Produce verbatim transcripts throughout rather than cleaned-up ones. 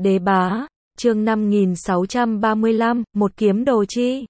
Đế bá, chương năm nghìn sáu trăm ba mươi lăm, một kiếm đồ chi.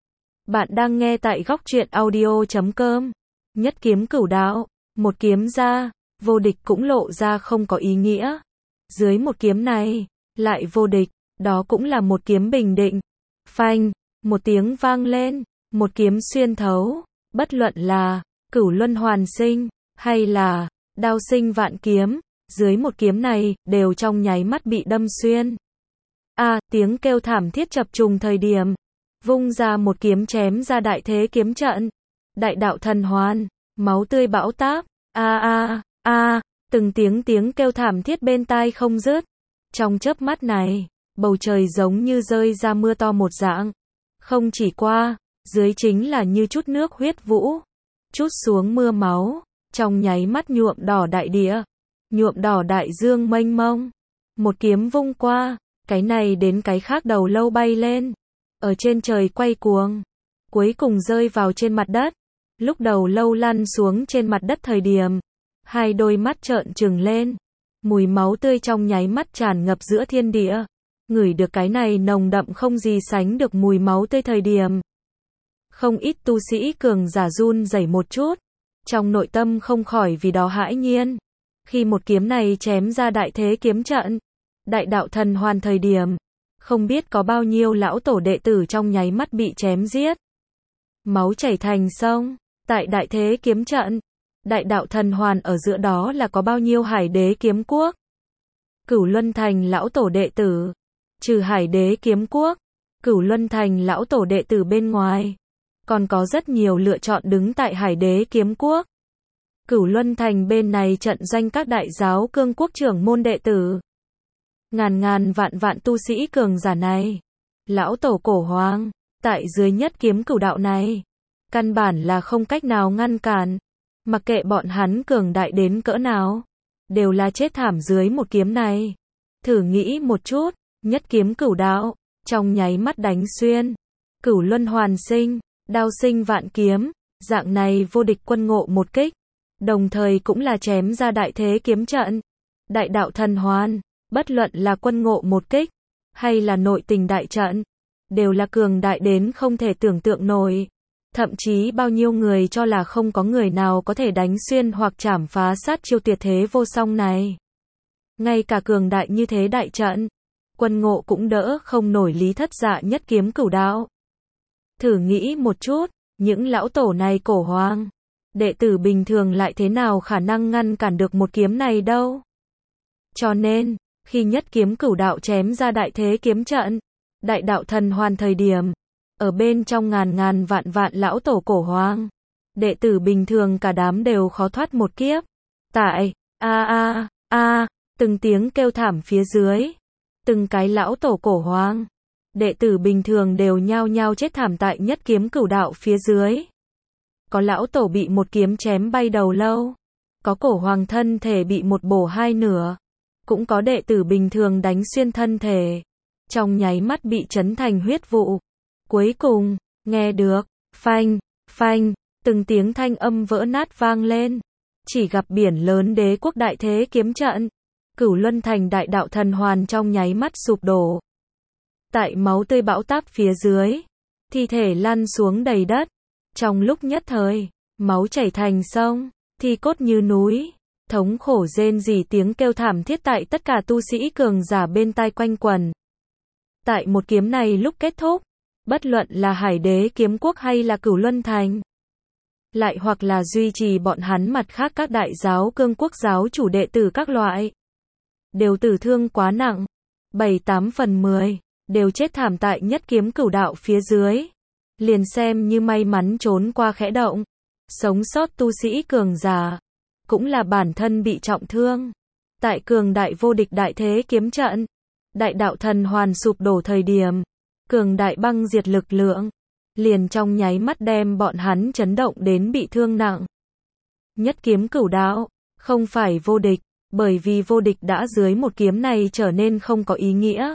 Bạn đang nghe tại góc truyện audio chấm com. Nhất kiếm cửu đạo, một kiếm ra, vô địch cũng lộ ra không có ý nghĩa. Dưới một kiếm này, lại vô địch, đó cũng là một kiếm bình định. Phanh, một tiếng vang lên, một kiếm xuyên thấu, bất luận là cửu luân hoàn sinh, hay là đao sinh vạn kiếm, dưới một kiếm này, đều trong nháy mắt bị đâm xuyên. A, à, tiếng kêu thảm thiết chập trùng thời điểm, vung ra một kiếm chém ra đại thế kiếm trận. Đại đạo thần hoàn, máu tươi bão táp, a a a, từng tiếng tiếng kêu thảm thiết bên tai không dứt. Trong chớp mắt này, bầu trời giống như rơi ra mưa to một dạng. Không chỉ qua, dưới chính là như chút nước huyết vũ, chút xuống mưa máu, trong nháy mắt nhuộm đỏ đại địa, nhuộm đỏ đại dương mênh mông. Một kiếm vung qua, cái này đến cái khác đầu lâu bay lên, ở trên trời quay cuồng, cuối cùng rơi vào trên mặt đất. Lúc đầu lâu lăn xuống trên mặt đất thời điểm, hai đôi mắt trợn trừng lên, mùi máu tươi trong nháy mắt tràn ngập giữa thiên địa. Ngửi được cái này nồng đậm không gì sánh được mùi máu tươi thời điểm, không ít tu sĩ cường giả run rẩy một chút, trong nội tâm không khỏi vì đó hãi nhiên. Khi một kiếm này chém ra đại thế kiếm trận, đại đạo thần hoàn thời điểm, không biết có bao nhiêu lão tổ đệ tử trong nháy mắt bị chém giết. Máu chảy thành sông, tại đại thế kiếm trận, đại đạo thần hoàn ở giữa đó là có bao nhiêu Hải Đế kiếm quốc. Cửu Luân Thành lão tổ đệ tử, trừ Hải Đế kiếm quốc, Cửu Luân Thành lão tổ đệ tử bên ngoài, còn có rất nhiều lựa chọn đứng tại Hải Đế kiếm quốc. Cửu Luân Thành bên này trận doanh các đại giáo cương quốc trưởng môn đệ tử. Ngàn ngàn vạn vạn tu sĩ cường giả này, lão tổ cổ hoàng, tại dưới nhất kiếm cửu đạo này, căn bản là không cách nào ngăn cản. Mặc kệ bọn hắn cường đại đến cỡ nào, đều là chết thảm dưới một kiếm này. Thử nghĩ một chút, nhất kiếm cửu đạo, trong nháy mắt đánh xuyên, cửu luân hoàn sinh, đao sinh vạn kiếm, dạng này vô địch quân ngộ một kích, đồng thời cũng là chém ra đại thế kiếm trận, đại đạo thần hoàn, bất luận là quân ngộ một kích, hay là nội tình đại trận, đều là cường đại đến không thể tưởng tượng nổi. Thậm chí bao nhiêu người cho là không có người nào có thể đánh xuyên hoặc chảm phá sát chiêu tuyệt thế vô song này. Ngay cả cường đại như thế đại trận, quân ngộ cũng đỡ không nổi lý thất dạ nhất kiếm cửu đạo. Thử nghĩ một chút, những lão tổ này cổ hoàng, đệ tử bình thường lại thế nào khả năng ngăn cản được một kiếm này đâu. Cho nên, khi nhất kiếm cửu đạo chém ra đại thế kiếm trận, đại đạo thần hoàn thời điểm, ở bên trong ngàn ngàn vạn vạn lão tổ cổ hoàng, đệ tử bình thường cả đám đều khó thoát một kiếp. Tại, a a a, từng tiếng kêu thảm phía dưới, từng cái lão tổ cổ hoàng, đệ tử bình thường đều nhao nhao chết thảm tại nhất kiếm cửu đạo phía dưới. Có lão tổ bị một kiếm chém bay đầu lâu, có cổ hoàng thân thể bị một bổ hai nửa, cũng có đệ tử bình thường đánh xuyên thân thể, trong nháy mắt bị chấn thành huyết vụ. Cuối cùng, nghe được, phanh, phanh, từng tiếng thanh âm vỡ nát vang lên. Chỉ gặp biển lớn đế quốc đại thế kiếm trận, Cửu Luân Thành đại đạo thần hoàn trong nháy mắt sụp đổ. Tại máu tươi bão táp phía dưới, thi thể lăn xuống đầy đất. Trong lúc nhất thời, máu chảy thành sông, thi cốt như núi, thống khổ rên rỉ tiếng kêu thảm thiết tại tất cả tu sĩ cường giả bên tai quanh quẩn. Tại một kiếm này lúc kết thúc, bất luận là Hải Đế kiếm quốc hay là Cửu Luân Thành, lại hoặc là duy trì bọn hắn mặt khác các đại giáo cương quốc giáo chủ đệ tử các loại, đều tử thương quá nặng, bảy tám phần mười, đều chết thảm tại nhất kiếm cửu đạo phía dưới. Liền xem như may mắn trốn qua khẽ động, sống sót tu sĩ cường giả, cũng là bản thân bị trọng thương. Tại cường đại vô địch đại thế kiếm trận, đại đạo thần hoàn sụp đổ thời điểm, cường đại băng diệt lực lượng, liền trong nháy mắt đem bọn hắn chấn động đến bị thương nặng. Nhất kiếm cửu đạo, không phải vô địch, bởi vì vô địch đã dưới một kiếm này trở nên không có ý nghĩa.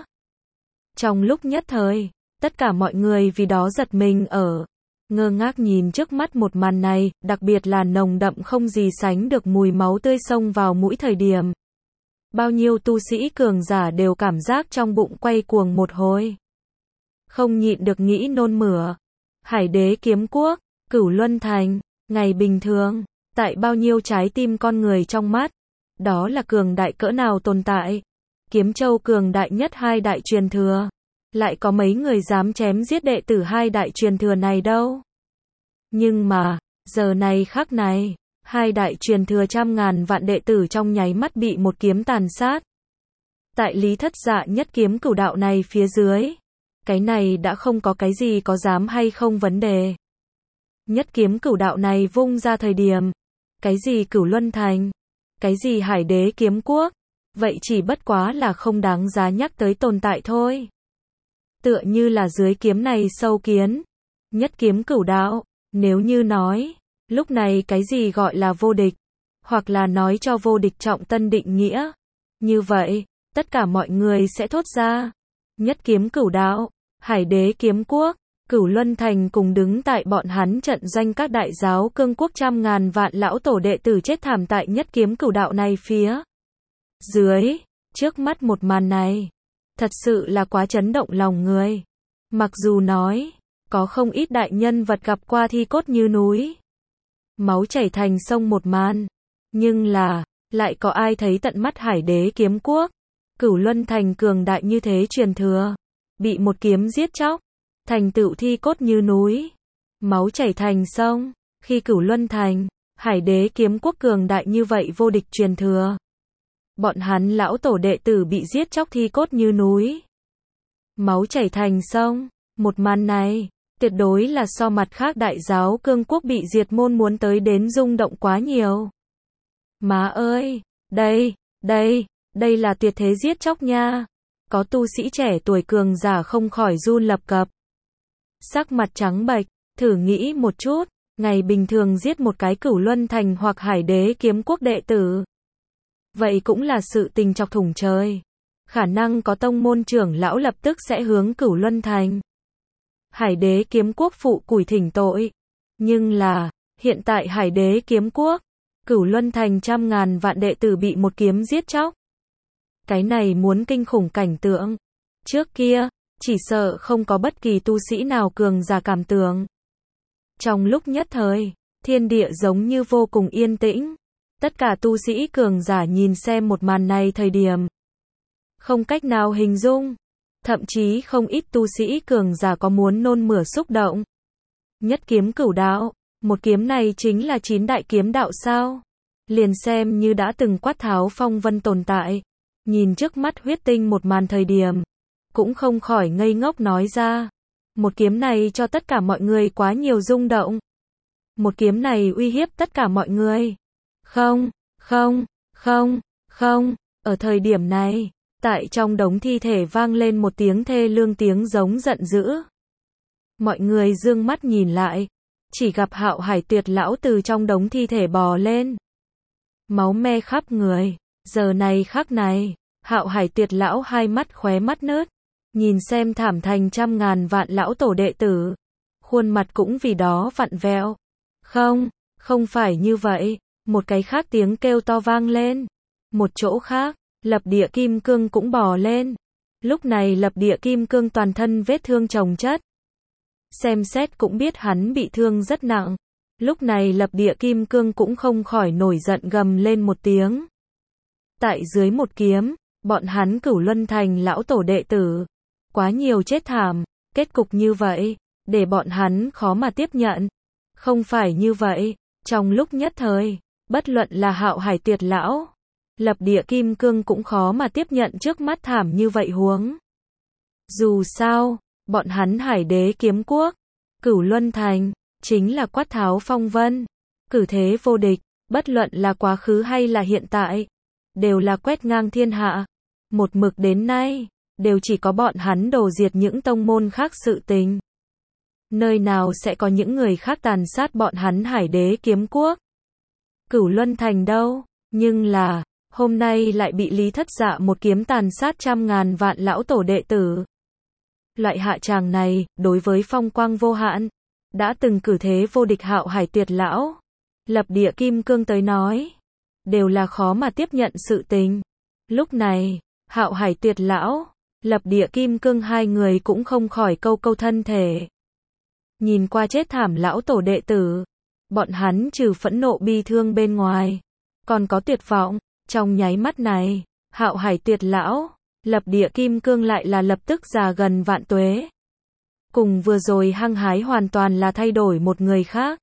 Trong lúc nhất thời, tất cả mọi người vì đó giật mình ở, ngơ ngác nhìn trước mắt một màn này, đặc biệt là nồng đậm không gì sánh được mùi máu tươi xông vào mũi thời điểm. bao nhiêu tu sĩ cường giả đều cảm giác trong bụng quay cuồng một hồi. Không nhịn được nghĩ nôn mửa. Hải Đế Kiếm Quốc, Cửu Luân Thành, ngày bình thường, tại bao nhiêu trái tim con người trong mắt, đó là cường đại cỡ nào tồn tại. Kiếm Châu cường đại nhất hai đại truyền thừa, lại có mấy người dám chém giết đệ tử hai đại truyền thừa này đâu. Nhưng mà, giờ này khắc này, hai đại truyền thừa trăm ngàn vạn đệ tử trong nháy mắt bị một kiếm tàn sát. Tại Lý Thất Dạ nhất kiếm cửu đạo này phía dưới, cái này đã không có cái gì có dám hay không vấn đề. Nhất kiếm cửu đạo này vung ra thời điểm, cái gì Cửu Luân Thành, cái gì Hải Đế Kiếm Quốc, vậy chỉ bất quá là không đáng giá nhắc tới tồn tại thôi. Tựa như là dưới kiếm này sâu kiến, nhất kiếm cửu đạo, nếu như nói, lúc này cái gì gọi là vô địch, hoặc là nói cho vô địch trọng tân định nghĩa, như vậy, tất cả mọi người sẽ thốt ra, nhất kiếm cửu đạo, Hải Đế Kiếm Quốc, Cửu Luân Thành cùng đứng tại bọn hắn trận doanh các đại giáo cương quốc trăm ngàn vạn lão tổ đệ tử chết thảm tại nhất kiếm cửu đạo này phía dưới. Trước mắt một màn này, thật sự là quá chấn động lòng người. Mặc dù nói, có không ít đại nhân vật gặp qua thi cốt như núi, máu chảy thành sông một màn, nhưng là, lại có ai thấy tận mắt Hải Đế Kiếm Quốc, Cửu Luân Thành cường đại như thế truyền thừa, bị một kiếm giết chóc, thành tựu thi cốt như núi, máu chảy thành sông. Khi Cửu Luân Thành, Hải Đế Kiếm Quốc cường đại như vậy vô địch truyền thừa, bọn hắn lão tổ đệ tử bị giết chóc thi cốt như núi, máu chảy thành sông, một màn này, tuyệt đối là so mặt khác đại giáo cương quốc bị diệt môn muốn tới đến rung động quá nhiều. Má ơi, đây, đây, đây là tuyệt thế giết chóc nha. Có tu sĩ trẻ tuổi cường giả không khỏi run lập cập. Sắc mặt trắng bệch, thử nghĩ một chút, ngày bình thường giết một cái Cửu Luân Thành hoặc Hải Đế Kiếm Quốc đệ tử, vậy cũng là sự tình chọc thủng trời. Khả năng có tông môn trưởng lão lập tức sẽ hướng Cửu Luân Thành, Hải Đế Kiếm Quốc phụ củi thỉnh tội. Nhưng là, hiện tại Hải Đế Kiếm Quốc, Cửu Luân Thành trăm ngàn vạn đệ tử bị một kiếm giết chóc. Cái này muốn kinh khủng cảnh tượng. Trước kia, chỉ sợ không có bất kỳ tu sĩ nào cường giả cảm tưởng. Trong lúc nhất thời, thiên địa giống như vô cùng yên tĩnh. Tất cả tu sĩ cường giả nhìn xem một màn này thời điểm, không cách nào hình dung. Thậm chí không ít tu sĩ cường giả có muốn nôn mửa xúc động. Nhất kiếm cửu đạo, một kiếm này chính là chín đại kiếm đạo sao? Liền xem như đã từng quát tháo phong vân tồn tại, nhìn trước mắt huyết tinh một màn thời điểm, cũng không khỏi ngây ngốc nói ra. Một kiếm này cho tất cả mọi người quá nhiều rung động. Một kiếm này uy hiếp tất cả mọi người. Không, không, không, không, ở thời điểm này, tại trong đống thi thể vang lên một tiếng thê lương tiếng giống giận dữ. Mọi người dương mắt nhìn lại, chỉ gặp Hạo Hải Tuyệt lão từ trong đống thi thể bò lên. Máu me khắp người, giờ này khắc này, Hạo Hải Tuyệt lão hai mắt khóe mắt nớt, nhìn xem thảm thành trăm ngàn vạn lão tổ đệ tử, khuôn mặt cũng vì đó vặn vẹo. Không, không phải như vậy, một cái khác tiếng kêu to vang lên. Một chỗ khác, Lập Địa Kim Cương cũng bò lên. Lúc này Lập Địa Kim Cương toàn thân vết thương chồng chất. Xem xét cũng biết hắn bị thương rất nặng. Lúc này Lập Địa Kim Cương cũng không khỏi nổi giận gầm lên một tiếng. Tại dưới một kiếm, bọn hắn Cửu Luân Thành lão tổ đệ tử, quá nhiều chết thảm, kết cục như vậy, để bọn hắn khó mà tiếp nhận. Không phải như vậy, trong lúc nhất thời, bất luận là Hạo Hải Tuyệt lão, Lập Địa Kim Cương cũng khó mà tiếp nhận trước mắt thảm như vậy huống. Dù sao, bọn hắn Hải Đế Kiếm Quốc, Cửu Luân Thành, chính là quát tháo phong vân, cử thế vô địch, bất luận là quá khứ hay là hiện tại, đều là quét ngang thiên hạ. Một mực đến nay, đều chỉ có bọn hắn đồ diệt những tông môn khác sự tình. Nơi nào sẽ có những người khác tàn sát bọn hắn Hải Đế Kiếm Quốc, Cửu Luân Thành đâu, nhưng là, hôm nay lại bị Lý Thất Dạ một kiếm tàn sát trăm ngàn vạn lão tổ đệ tử. Loại hạ tràng này, đối với phong quang vô hạn, đã từng cử thế vô địch Hạo Hải Tuyệt lão, Lập Địa Kim Cương tới nói, đều là khó mà tiếp nhận sự tình. Lúc này, Hạo Hải Tuyệt lão, Lập Địa Kim Cương hai người cũng không khỏi câu câu thân thể. Nhìn qua chết thảm lão tổ đệ tử, bọn hắn trừ phẫn nộ bi thương bên ngoài, còn có tuyệt vọng. Trong nháy mắt này, Hạo Hải Tuyệt lão, Lập Địa Kim Cương lại là lập tức già gần vạn tuế. Cùng vừa rồi hăng hái hoàn toàn là thay đổi một người khác.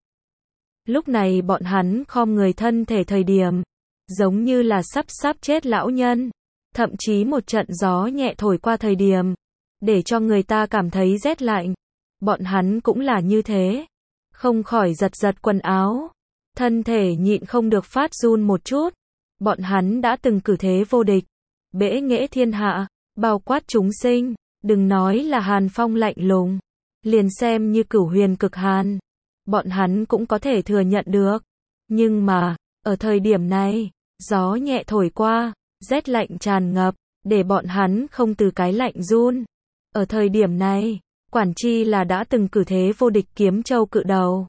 Lúc này bọn hắn khom người thân thể thời điểm, giống như là sắp sắp chết lão nhân. Thậm chí một trận gió nhẹ thổi qua thời điểm, để cho người ta cảm thấy rét lạnh. Bọn hắn cũng là như thế. Không khỏi giật giật quần áo. Thân thể nhịn không được phát run một chút. Bọn hắn đã từng cử thế vô địch. Bẽ nghễ thiên hạ, bao quát chúng sinh. Đừng nói là hàn phong lạnh lùng. Liền xem như cửu huyền cực hàn. Bọn hắn cũng có thể thừa nhận được. Nhưng mà, ở thời điểm này, gió nhẹ thổi qua, rét lạnh tràn ngập, để bọn hắn không từ cái lạnh run. Ở thời điểm này, quản chi là đã từng cử thế vô địch kiếm châu cự đầu.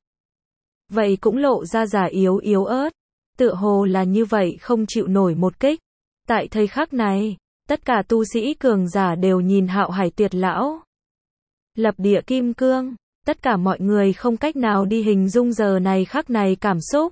Vậy cũng lộ ra giả yếu yếu ớt, tựa hồ là như vậy không chịu nổi một kích. Tại thời khắc này, tất cả tu sĩ cường giả đều nhìn Hạo Hải Tuyệt lão, Lập Địa Kim Cương, tất cả mọi người không cách nào đi hình dung giờ này khắc này cảm xúc.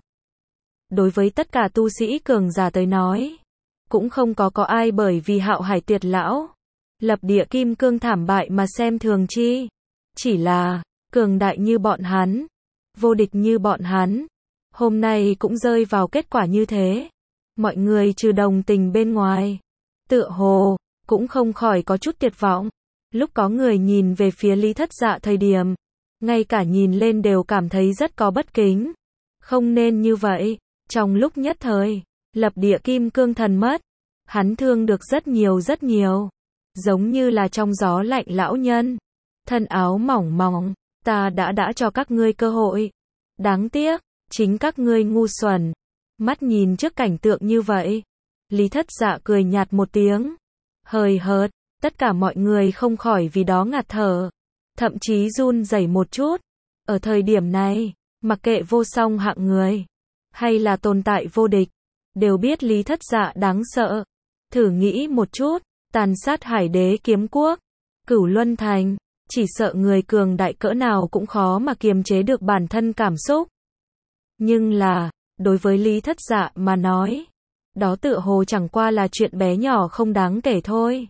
Đối với tất cả tu sĩ cường giả tới nói, cũng không có có ai bởi vì Hạo Hải Tuyệt lão, Lập Địa Kim Cương thảm bại mà xem thường chi. Chỉ là, cường đại như bọn hắn, vô địch như bọn hắn, hôm nay cũng rơi vào kết quả như thế. Mọi người trừ đồng tình bên ngoài, tựa hồ, cũng không khỏi có chút tuyệt vọng. Lúc có người nhìn về phía Lý Thất Dạ thời điểm, ngay cả nhìn lên đều cảm thấy rất có bất kính. Không nên như vậy. Trong lúc nhất thời, Lập Địa Kim Cương thần mất. Hắn thương được rất nhiều rất nhiều. Giống như là trong gió lạnh lão nhân. Thân áo mỏng mỏng. Ta đã đã cho các ngươi cơ hội. Đáng tiếc, chính các ngươi ngu xuẩn. Mắt nhìn trước cảnh tượng như vậy. Lý Thất Dạ cười nhạt một tiếng. Hời hợt, tất cả mọi người không khỏi vì đó ngạt thở. Thậm chí run rẩy một chút. Ở thời điểm này, mặc kệ vô song hạng người, hay là tồn tại vô địch, đều biết Lý Thất Dạ đáng sợ. Thử nghĩ một chút, tàn sát Hải Đế Kiếm Quốc, Cửu Luân Thành, chỉ sợ người cường đại cỡ nào cũng khó mà kiềm chế được bản thân cảm xúc. Nhưng là, đối với Lý Thất Dạ mà nói, đó tựa hồ chẳng qua là chuyện bé nhỏ không đáng kể thôi.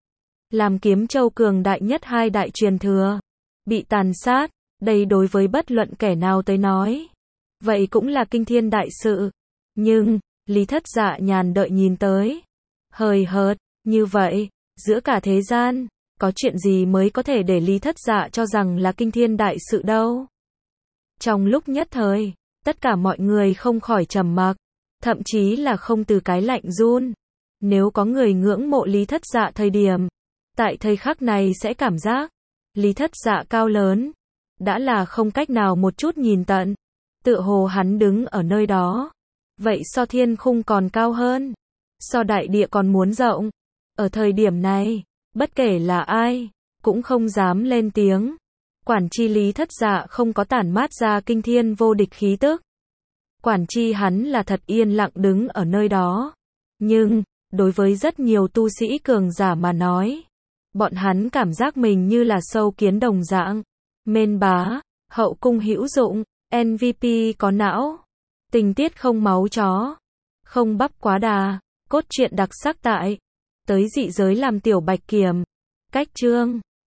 Làm Kiếm Châu cường đại nhất hai đại truyền thừa, bị tàn sát, đây đối với bất luận kẻ nào tới nói, vậy cũng là kinh thiên đại sự. Nhưng, Lý Thất Dạ nhàn đợi nhìn tới. Hời hợt, như vậy, giữa cả thế gian, có chuyện gì mới có thể để Lý Thất Dạ cho rằng là kinh thiên đại sự đâu. Trong lúc nhất thời, tất cả mọi người không khỏi trầm mặc, thậm chí là không từ cái lạnh run. Nếu có người ngưỡng mộ Lý Thất Dạ thời điểm, tại thời khắc này sẽ cảm giác, Lý Thất Dạ cao lớn, đã là không cách nào một chút nhìn tận. Tựa hồ hắn đứng ở nơi đó, vậy so thiên khung còn cao hơn, so đại địa còn muốn rộng. Ở thời điểm này, bất kể là ai, cũng không dám lên tiếng. Quản chi Lý Thất Dạ không có tản mát ra kinh thiên vô địch khí tức. Quản chi hắn là thật yên lặng đứng ở nơi đó. Nhưng, đối với rất nhiều tu sĩ cường giả mà nói, bọn hắn cảm giác mình như là sâu kiến đồng dạng. Mên bá, hậu cung hữu dụng, em vê pê có não, tình tiết không máu chó, không bắp quá đà, cốt truyện đặc sắc tại tới dị giới làm tiểu bạch kiểm. Cách chương